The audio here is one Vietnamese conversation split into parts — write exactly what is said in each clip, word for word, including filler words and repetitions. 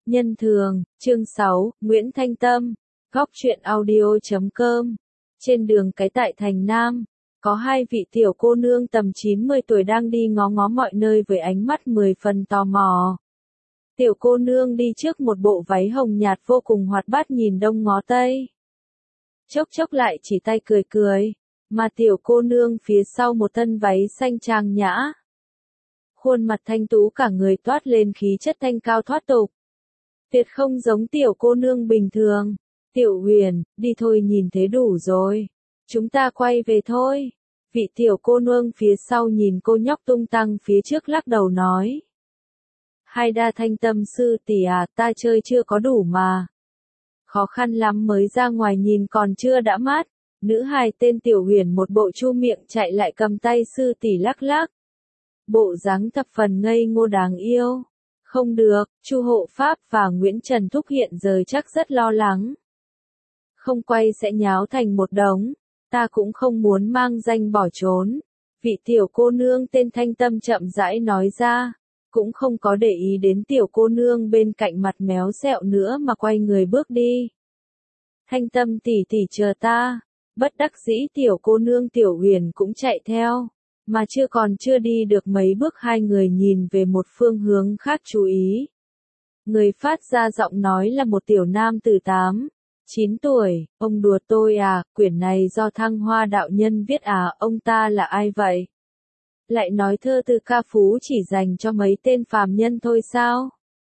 Nhân thường, chương sáu, Nguyễn Thanh Tâm, góc truyện audio chấm com. Trên đường cái tại thành Nam, có hai vị tiểu cô nương tầm chín mươi tuổi đang đi ngó ngó mọi nơi với ánh mắt mười phần tò mò. Tiểu cô nương đi trước một bộ váy hồng nhạt vô cùng hoạt bát nhìn đông ngó tây. Chốc chốc lại chỉ tay cười cười, mà tiểu cô nương phía sau một thân váy xanh trang nhã. Khuôn mặt thanh tú cả người toát lên khí chất thanh cao thoát tục. Tuyệt không giống tiểu cô nương bình thường. Tiểu Huyền, đi thôi nhìn thế đủ rồi. Chúng ta quay về thôi. Vị tiểu cô nương phía sau nhìn cô nhóc tung tăng phía trước lắc đầu nói. Hai đa Thanh Tâm sư tỷ à, ta chơi chưa có đủ mà. Khó khăn lắm mới ra ngoài nhìn còn chưa đã mát. Nữ hài tên Tiểu Huyền một bộ chu miệng chạy lại cầm tay sư tỷ lắc lắc. Bộ dáng thập phần ngây ngô đáng yêu. Không được, Chu Hộ Pháp và Nguyễn Trần Thúc hiện giờ chắc rất lo lắng. Không quay sẽ nháo thành một đống, ta cũng không muốn mang danh bỏ trốn. Vị tiểu cô nương tên Thanh Tâm chậm rãi nói ra, cũng không có để ý đến tiểu cô nương bên cạnh mặt méo xẹo nữa mà quay người bước đi. Thanh Tâm tỷ tỷ chờ ta, bất đắc dĩ tiểu cô nương Tiểu Huyền cũng chạy theo. Mà chưa còn chưa đi được mấy bước hai người nhìn về một phương hướng khác chú ý. Người phát ra giọng nói là một tiểu nam từ tám, chín tuổi, ông đùa tôi à, quyển này do Thăng Hoa đạo nhân viết à, ông ta là ai vậy? Lại nói thơ từ ca phú chỉ dành cho mấy tên phàm nhân thôi sao?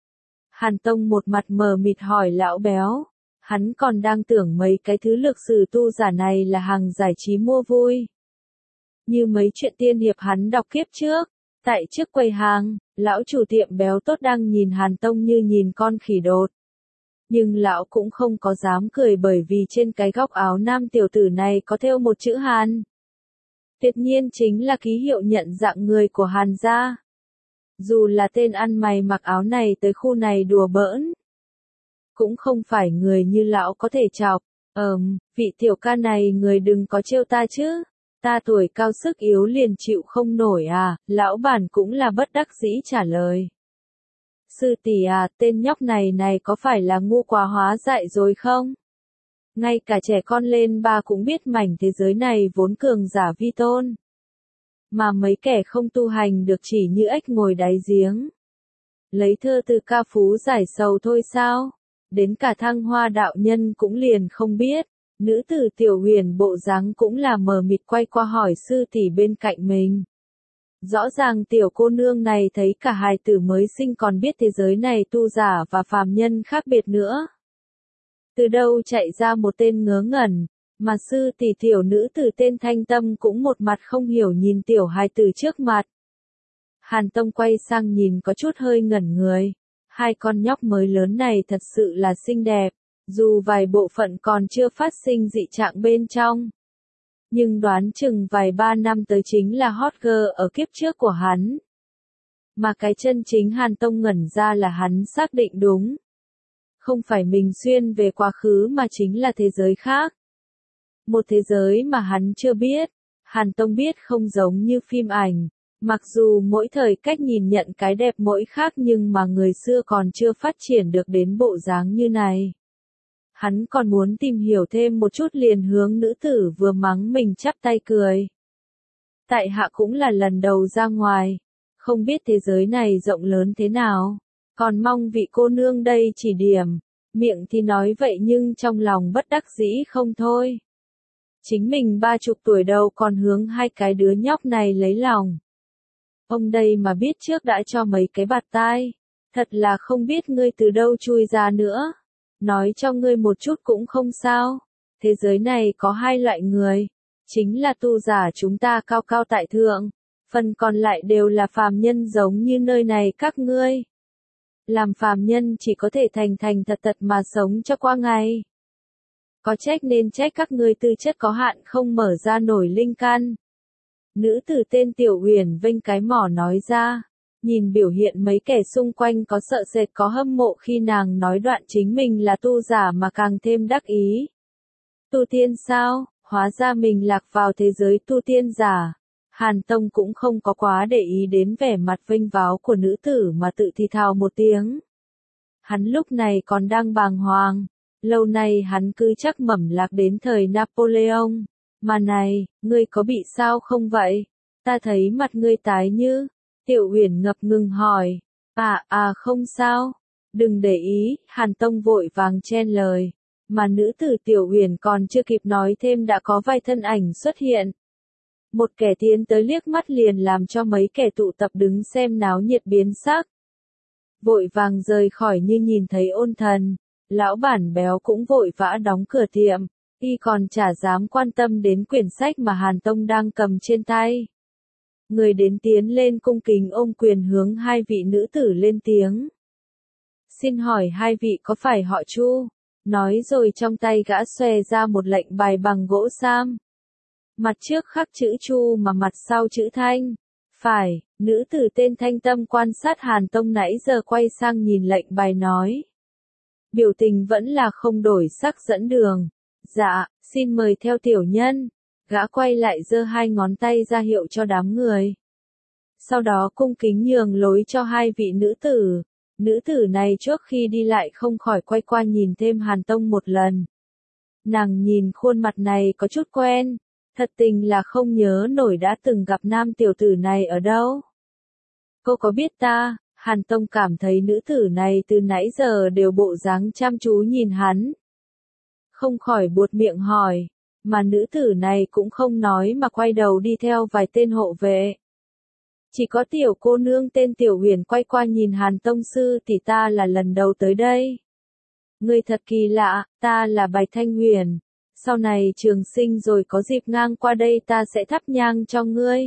Hàn Tông một mặt mờ mịt hỏi lão béo, hắn còn đang tưởng mấy cái thứ lược sử tu giả này là hàng giải trí mua vui. Như mấy chuyện tiên hiệp hắn đọc kiếp trước, tại trước quầy hàng, lão chủ tiệm béo tốt đang nhìn Hàn Tông như nhìn con khỉ đột. Nhưng lão cũng không có dám cười bởi vì trên cái góc áo nam tiểu tử này có thêu một chữ Hàn. Tuyệt nhiên chính là ký hiệu nhận dạng người của Hàn gia. Dù là tên ăn mày mặc áo này tới khu này đùa bỡn, cũng không phải người như lão có thể chọc. Ờm, vị tiểu ca này người đừng có trêu ta chứ. Ta tuổi cao sức yếu liền chịu không nổi à, lão bản cũng là bất đắc dĩ trả lời. Sư tỷ à, tên nhóc này này có phải là ngu quá hóa dại rồi không? Ngay cả trẻ con lên ba cũng biết mảnh thế giới này vốn cường giả vi tôn. Mà mấy kẻ không tu hành được chỉ như ếch ngồi đáy giếng. Lấy thơ từ ca phú giải sầu thôi sao? Đến cả Thăng Hoa đạo nhân cũng liền không biết. Nữ tử Tiểu Huyền bộ dáng cũng là mờ mịt quay qua hỏi sư tỷ bên cạnh mình. Rõ ràng tiểu cô nương này thấy cả hài tử mới sinh còn biết thế giới này tu giả và phàm nhân khác biệt nữa. Từ đâu chạy ra một tên ngớ ngẩn, mà sư tỷ tiểu nữ tử tên Thanh Tâm cũng một mặt không hiểu nhìn tiểu hài tử trước mặt. Hàn Tông quay sang nhìn có chút hơi ngẩn người. Hai con nhóc mới lớn này thật sự là xinh đẹp. Dù vài bộ phận còn chưa phát sinh dị trạng bên trong. Nhưng đoán chừng vài ba năm tới chính là hot girl ở kiếp trước của hắn. Mà cái chân chính Hàn Tông ngẩn ra là hắn xác định đúng. Không phải mình xuyên về quá khứ mà chính là thế giới khác. Một thế giới mà hắn chưa biết. Hàn Tông biết không giống như phim ảnh. Mặc dù mỗi thời cách nhìn nhận cái đẹp mỗi khác nhưng mà người xưa còn chưa phát triển được đến bộ dáng như này. Hắn còn muốn tìm hiểu thêm một chút liền hướng nữ tử vừa mắng mình chắp tay cười. Tại hạ cũng là lần đầu ra ngoài, không biết thế giới này rộng lớn thế nào, còn mong vị cô nương đây chỉ điểm, miệng thì nói vậy nhưng trong lòng bất đắc dĩ không thôi. Chính mình ba chục tuổi đầu còn hướng hai cái đứa nhóc này lấy lòng. Ông đây mà biết trước đã cho mấy cái bạt tai, thật là không biết ngươi từ đâu chui ra nữa. Nói cho ngươi một chút cũng không sao. Thế giới này có hai loại người. Chính là tu giả chúng ta cao cao tại thượng. Phần còn lại đều là phàm nhân giống như nơi này các ngươi. Làm phàm nhân chỉ có thể thành thành thật thật mà sống cho qua ngày. Có trách nên trách các ngươi tư chất có hạn không mở ra nổi linh căn. Nữ tử tên Tiểu Huyền vênh cái mỏ nói ra. Nhìn biểu hiện mấy kẻ xung quanh có sợ sệt có hâm mộ khi nàng nói đoạn chính mình là tu giả mà càng thêm đắc ý. Tu tiên sao, hóa ra mình lạc vào thế giới tu tiên giả. Hàn Tông cũng không có quá để ý đến vẻ mặt vênh váo của nữ tử mà tự thì thào một tiếng. Hắn lúc này còn đang bàng hoàng. Lâu nay hắn cứ chắc mẩm lạc đến thời Napoleon. Mà này, ngươi có bị sao không vậy? Ta thấy mặt ngươi tái như. Tiểu Uyển ngập ngừng hỏi. À, à không sao. Đừng để ý, Hàn Tông vội vàng chen lời. Mà nữ tử Tiểu Uyển còn chưa kịp nói thêm đã có vài thân ảnh xuất hiện. Một kẻ tiến tới liếc mắt liền làm cho mấy kẻ tụ tập đứng xem náo nhiệt biến sắc. Vội vàng rời khỏi như nhìn thấy ôn thần. Lão bản béo cũng vội vã đóng cửa tiệm. Y còn chả dám quan tâm đến quyển sách mà Hàn Tông đang cầm trên tay. Người đến tiến lên cung kính ôm quyền hướng hai vị nữ tử lên tiếng. Xin hỏi hai vị có phải họ Chu? Nói rồi trong tay gã xòe ra một lệnh bài bằng gỗ sam. Mặt trước khắc chữ Chu mà mặt sau chữ Thanh. Phải, nữ tử tên Thanh Tâm quan sát Hàn Tông nãy giờ quay sang nhìn lệnh bài nói. Biểu tình vẫn là không đổi sắc dẫn đường. Dạ, xin mời theo tiểu nhân. Gã quay lại giơ hai ngón tay ra hiệu cho đám người. Sau đó cung kính nhường lối cho hai vị nữ tử. Nữ tử này trước khi đi lại không khỏi quay qua nhìn thêm Hàn Tông một lần. Nàng nhìn khuôn mặt này có chút quen. Thật tình là không nhớ nổi đã từng gặp nam tiểu tử này ở đâu. Cô có biết ta? Hàn Tông cảm thấy nữ tử này từ nãy giờ đều bộ dáng chăm chú nhìn hắn. Không khỏi buột miệng hỏi, mà nữ tử này cũng không nói mà quay đầu đi theo vài tên hộ vệ. Chỉ có tiểu cô nương tên Tiểu Huyền quay qua nhìn Hàn Tông sư thì ta là lần đầu tới đây. Ngươi thật kỳ lạ, ta là Bạch Thanh Huyền. Sau này trường sinh rồi có dịp ngang qua đây ta sẽ thắp nhang cho ngươi.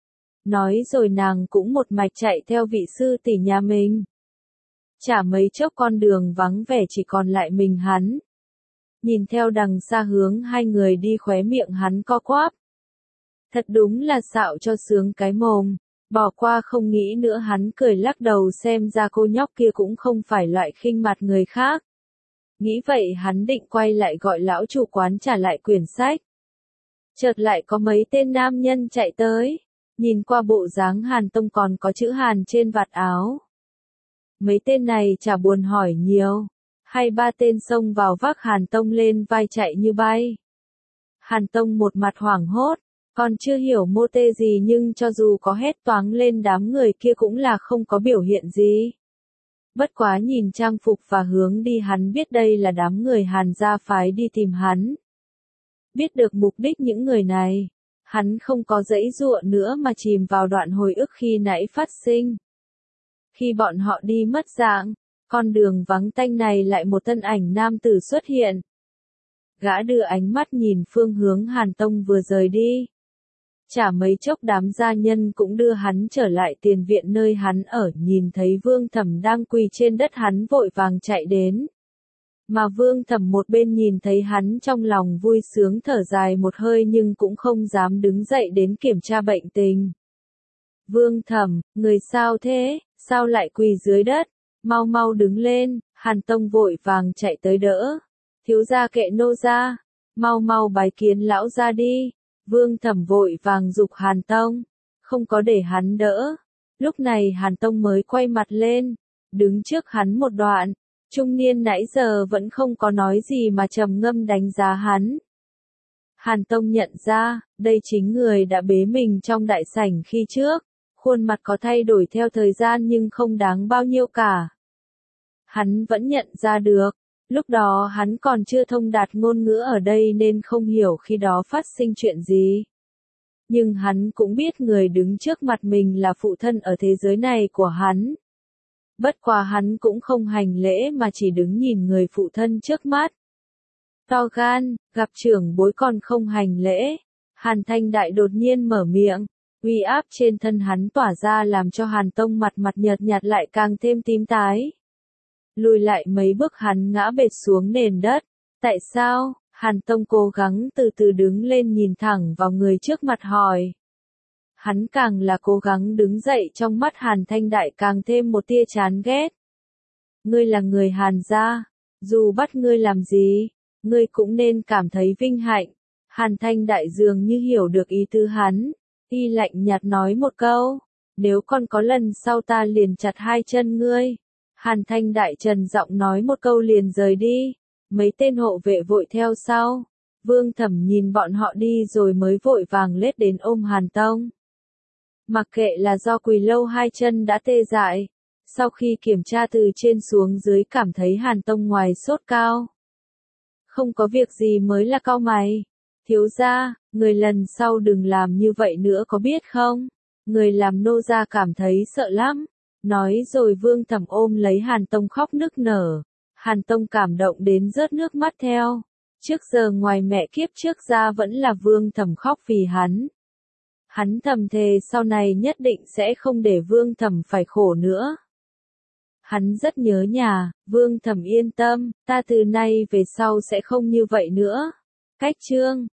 Nói rồi nàng cũng một mạch chạy theo vị sư tỷ nhà mình. Chả mấy chốc con đường vắng vẻ chỉ còn lại mình hắn. Nhìn theo đằng xa hướng hai người đi khóe miệng hắn co quắp. Thật đúng là xạo cho sướng cái mồm. Bỏ qua không nghĩ nữa hắn cười lắc đầu xem ra cô nhóc kia cũng không phải loại khinh mặt người khác. Nghĩ vậy hắn định quay lại gọi lão chủ quán trả lại quyển sách. Chợt lại có mấy tên nam nhân chạy tới. Nhìn qua bộ dáng Hàn Tông còn có chữ Hàn trên vạt áo. Mấy tên này chả buồn hỏi nhiều. Hai ba tên xông vào vác Hàn Tông lên vai chạy như bay. Hàn Tông một mặt hoảng hốt. Còn chưa hiểu mô tê gì nhưng cho dù có hét toáng lên đám người kia cũng là không có biểu hiện gì. Bất quá nhìn trang phục và hướng đi hắn biết đây là đám người Hàn gia phái đi tìm hắn. Biết được mục đích những người này, hắn không có giãy giụa nữa mà chìm vào đoạn hồi ức khi nãy phát sinh. Khi bọn họ đi mất dạng, con đường vắng tanh này lại một thân ảnh nam tử xuất hiện. Gã đưa ánh mắt nhìn phương hướng Hàn Tông vừa rời đi. Chả mấy chốc đám gia nhân cũng đưa hắn trở lại tiền viện nơi hắn ở, nhìn thấy Vương Thẩm đang quỳ trên đất hắn vội vàng chạy đến. Mà Vương Thẩm một bên nhìn thấy hắn trong lòng vui sướng thở dài một hơi nhưng cũng không dám đứng dậy đến kiểm tra bệnh tình. Vương Thẩm, người sao thế, sao lại quỳ dưới đất, mau mau đứng lên, Hàn Tông vội vàng chạy tới đỡ. Thiếu gia kệ nô gia, mau mau bái kiến lão gia đi. Vương Thẩm vội vàng giục Hàn Tông, không có để hắn đỡ. Lúc này Hàn Tông mới quay mặt lên, đứng trước hắn một đoạn. Trung niên nãy giờ vẫn không có nói gì mà trầm ngâm đánh giá hắn. Hàn Tông nhận ra, đây chính người đã bế mình trong đại sảnh khi trước. Khuôn mặt có thay đổi theo thời gian nhưng không đáng bao nhiêu cả. Hắn vẫn nhận ra được. Lúc đó hắn còn chưa thông đạt ngôn ngữ ở đây nên không hiểu khi đó phát sinh chuyện gì. Nhưng hắn cũng biết người đứng trước mặt mình là phụ thân ở thế giới này của hắn. Bất quá hắn cũng không hành lễ mà chỉ đứng nhìn người phụ thân trước mắt. To gan, gặp trưởng bối còn không hành lễ. Hàn Thanh Đại đột nhiên mở miệng. Uy áp trên thân hắn tỏa ra làm cho Hàn Tông mặt mặt nhợt nhạt lại càng thêm tím tái. Lùi lại mấy bước hắn ngã bệt xuống nền đất. Tại sao? Hàn Tông cố gắng từ từ đứng lên nhìn thẳng vào người trước mặt hỏi. Hắn càng là cố gắng đứng dậy trong mắt Hàn Thanh Đại càng thêm một tia chán ghét. Ngươi là người Hàn gia, dù bắt ngươi làm gì, ngươi cũng nên cảm thấy vinh hạnh. Hàn Thanh Đại dường như hiểu được ý tứ hắn, y lạnh nhạt nói một câu, nếu còn có lần sau ta liền chặt hai chân ngươi. Hàn Thanh Đại trần giọng nói một câu liền rời đi. Mấy tên hộ vệ vội theo sau. Vương Thẩm nhìn bọn họ đi rồi mới vội vàng lết đến ôm Hàn Tông. Mặc kệ là do quỳ lâu hai chân đã tê dại. Sau khi kiểm tra từ trên xuống dưới cảm thấy Hàn Tông ngoài sốt cao. Không có việc gì mới là cau mày. Thiếu gia, người lần sau đừng làm như vậy nữa có biết không? Người làm nô gia cảm thấy sợ lắm. Nói rồi Vương Thẩm ôm lấy Hàn Tông khóc nức nở. Hàn Tông cảm động đến rớt nước mắt theo. Trước giờ ngoài mẹ kiếp trước ra vẫn là Vương Thẩm khóc vì hắn. Hắn thầm thề sau này nhất định sẽ không để Vương Thẩm phải khổ nữa. Hắn rất nhớ nhà, Vương Thẩm yên tâm, ta từ nay về sau sẽ không như vậy nữa. Cách chương